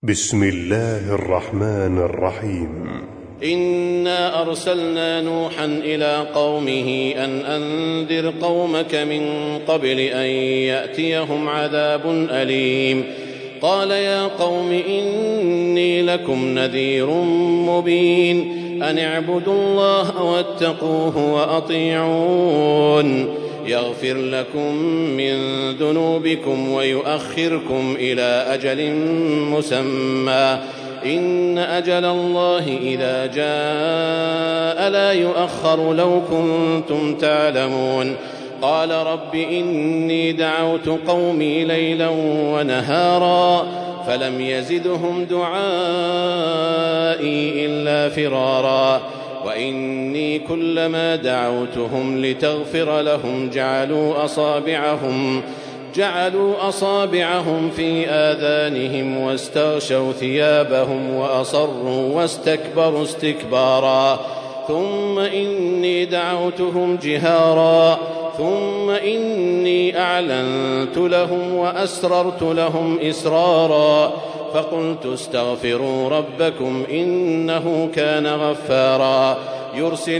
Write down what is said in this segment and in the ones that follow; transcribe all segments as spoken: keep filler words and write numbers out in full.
بسم الله الرحمن الرحيم. إنا أرسلنا نوحا إلى قومه أن أنذر قومك من قبل أن يأتيهم عذاب أليم. قال يا قوم إني لكم نذير مبين أن اعبدوا الله واتقوه وأطيعون يغفر لكم من ذنوبكم ويؤخركم إلى أجل مسمى إن أجل الله إذا جاء لا يؤخر لو كنتم تعلمون. قال رب إني دعوت قومي ليلا ونهارا فلم يزدهم دعائي إلا فرارا وإني كلما دعوتهم لتغفر لهم جعلوا أصابعهم جعلوا أصابعهم في آذانهم واستغشوا ثيابهم وأصروا واستكبروا استكبارا ثم إني دعوتهم جهارا ثم إني أعلنت لهم وأسررت لهم إسرارا فقلت استغفروا ربكم إنه كان غفارا يرسل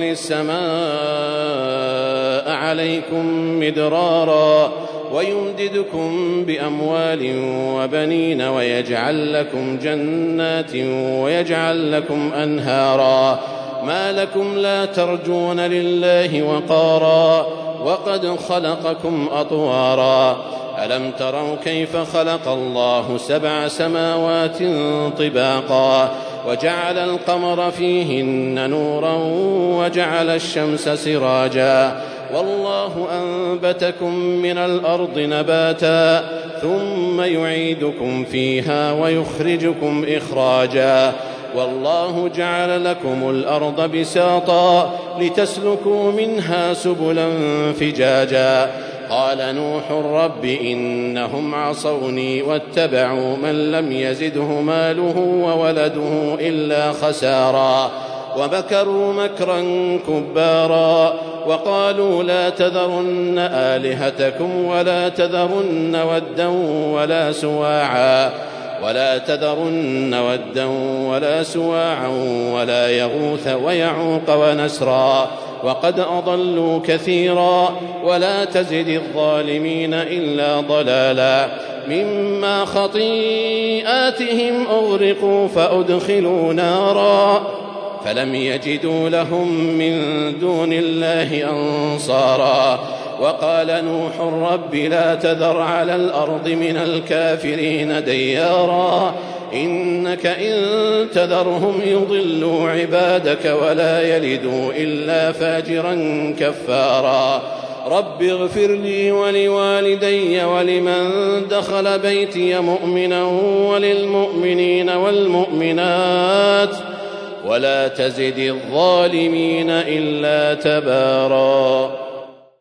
السماء عليكم مدرارا ويمددكم بأموال وبنين ويجعل لكم جنات ويجعل لكم أنهارا ما لكم لا ترجون لله وقارا وقد خلقكم أطوارا ألم تروا كيف خلق الله سبع سماوات طباقا وجعل القمر فيهن نورا وجعل الشمس سراجا والله أنبتكم من الأرض نباتا ثم يعيدكم فيها ويخرجكم إخراجا والله جعل لكم الأرض بساطا لتسلكوا منها سبلا فجاجا قال نوح رب إنهم عصوني واتبعوا من لم يزده ماله وولده إلا خسارا ومكروا مكرا كبارا وقالوا لا تذرن آلهتكم ولا تذرن ودا ولا سواعا ولا تذرن ودا ولا سواعا ولا يغوث ويعوق ونسرا وقد أضلوا كثيرا ولا تزد الظالمين إلا ضلالا مما خطيئاتهم أغرقوا فأدخلوا نارا فلم يجدوا لهم من دون الله أنصارا وقال نوح رب لا تذر على الأرض من الكافرين ديارا إنك إن تذرهم يضلوا عبادك ولا يلدوا إلا فاجرا كفارا رب اغفر لي ولوالدي ولمن دخل بيتي مؤمنا وللمؤمنين والمؤمنات ولا تزد الظالمين إلا تبارا.